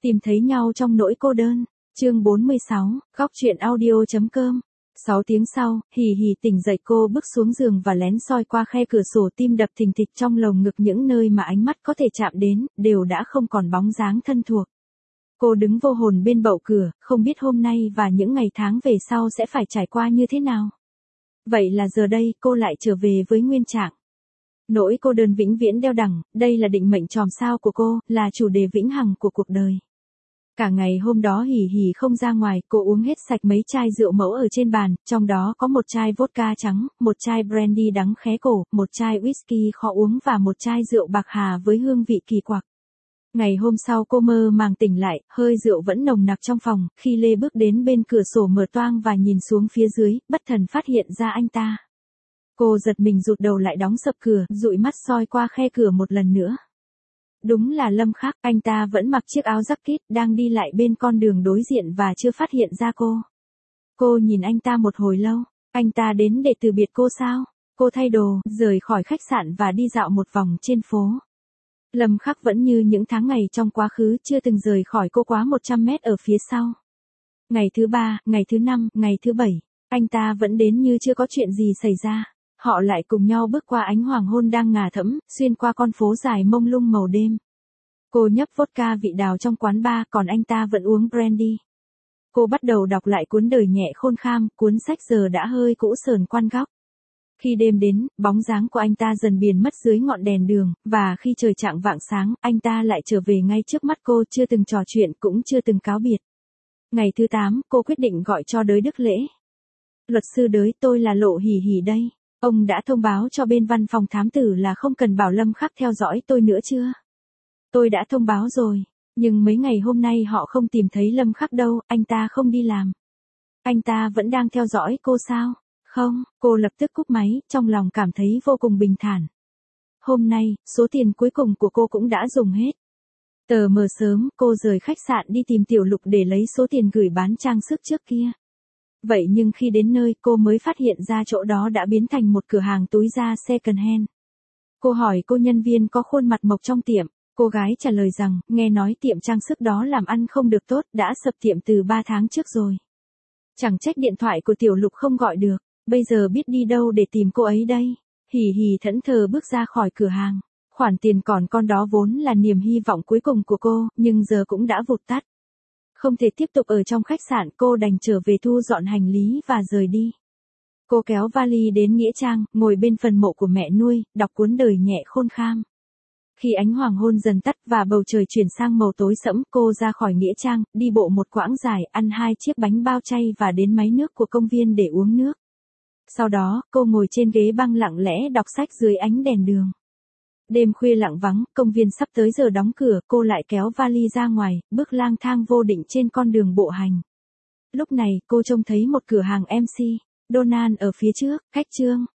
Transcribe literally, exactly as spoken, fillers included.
Tìm thấy nhau trong nỗi cô đơn. Chương bốn mươi sáu, góc truyện audio.com. Sáu tiếng sau, hì hì tỉnh dậy cô bước xuống giường và lén soi qua khe cửa sổ, tim đập thình thịch trong lồng ngực, những nơi mà ánh mắt có thể chạm đến, đều đã không còn bóng dáng thân thuộc. Cô đứng vô hồn bên bậu cửa, không biết hôm nay và những ngày tháng về sau sẽ phải trải qua như thế nào. Vậy là giờ đây, cô lại trở về với nguyên trạng. Nỗi cô đơn vĩnh viễn đeo đẳng, đây là định mệnh chòm sao của cô, là chủ đề vĩnh hằng của cuộc đời. Cả ngày hôm đó hì hì không ra ngoài, cô uống hết sạch mấy chai rượu mẫu ở trên bàn, trong đó có một chai vodka trắng, một chai brandy đắng khé cổ, một chai whisky khó uống và một chai rượu bạc hà với hương vị kỳ quặc. Ngày hôm sau cô mơ màng tỉnh lại, hơi rượu vẫn nồng nặc trong phòng, khi Lê bước đến bên cửa sổ mở toang và nhìn xuống phía dưới, bất thần phát hiện ra anh ta. Cô giật mình rụt đầu lại đóng sập cửa, dụi mắt soi qua khe cửa một lần nữa. Đúng là Lâm Khắc, anh ta vẫn mặc chiếc áo jacket, đang đi lại bên con đường đối diện và chưa phát hiện ra cô. Cô nhìn anh ta một hồi lâu, anh ta đến để từ biệt cô sao? Cô thay đồ, rời khỏi khách sạn và đi dạo một vòng trên phố. Lâm Khắc vẫn như những tháng ngày trong quá khứ, chưa từng rời khỏi cô quá một trăm mét ở phía sau. Ngày thứ ba, ngày thứ năm, ngày thứ bảy, anh ta vẫn đến như chưa có chuyện gì xảy ra. Họ lại cùng nhau bước qua ánh hoàng hôn đang ngả thẫm, xuyên qua con phố dài mông lung màu đêm. Cô nhấp vodka vị đào trong quán bar, còn anh ta vẫn uống brandy. Cô bắt đầu đọc lại cuốn Đời nhẹ khôn kham, cuốn sách giờ đã hơi cũ sờn quan góc. Khi đêm đến, bóng dáng của anh ta dần biến mất dưới ngọn đèn đường, và khi trời chạng vạng sáng, anh ta lại trở về ngay trước mắt cô, chưa từng trò chuyện cũng chưa từng cáo biệt. Ngày thứ tám, cô quyết định gọi cho đới Đức Lễ. Luật sư đới, tôi là Lộ Hỉ Hỉ đây. Ông đã thông báo cho bên văn phòng thám tử là không cần bảo Lâm Khắc theo dõi tôi nữa chưa? Tôi đã thông báo rồi, nhưng mấy ngày hôm nay họ không tìm thấy Lâm Khắc đâu, anh ta không đi làm. Anh ta vẫn đang theo dõi cô sao? Không, cô lập tức cúp máy, trong lòng cảm thấy vô cùng bình thản. Hôm nay, số tiền cuối cùng của cô cũng đã dùng hết. Tờ mờ sớm, cô rời khách sạn đi tìm Tiểu Lục để lấy số tiền gửi bán trang sức trước kia. Vậy nhưng khi đến nơi, cô mới phát hiện ra chỗ đó đã biến thành một cửa hàng túi da second hand. Cô hỏi cô nhân viên có khuôn mặt mộc trong tiệm, cô gái trả lời rằng, nghe nói tiệm trang sức đó làm ăn không được tốt, đã sập tiệm từ ba tháng trước rồi. Chẳng trách điện thoại của Tiểu Lục không gọi được, bây giờ biết đi đâu để tìm cô ấy đây. Hỉ hỉ thẫn thờ bước ra khỏi cửa hàng. Khoản tiền còn con đó vốn là niềm hy vọng cuối cùng của cô, nhưng giờ cũng đã vụt tắt. Không thể tiếp tục ở trong khách sạn, cô đành trở về thu dọn hành lý và rời đi. Cô kéo vali đến nghĩa trang, ngồi bên phần mộ của mẹ nuôi, đọc cuốn Đời nhẹ khôn kham. Khi ánh hoàng hôn dần tắt và bầu trời chuyển sang màu tối sẫm, cô ra khỏi nghĩa trang, đi bộ một quãng dài, ăn hai chiếc bánh bao chay và đến máy nước của công viên để uống nước. Sau đó, cô ngồi trên ghế băng lặng lẽ đọc sách dưới ánh đèn đường. Đêm khuya lặng vắng, công viên sắp tới giờ đóng cửa, cô lại kéo vali ra ngoài, bước lang thang vô định trên con đường bộ hành. Lúc này, cô trông thấy một cửa hàng em xê, Donald ở phía trước, cách chương.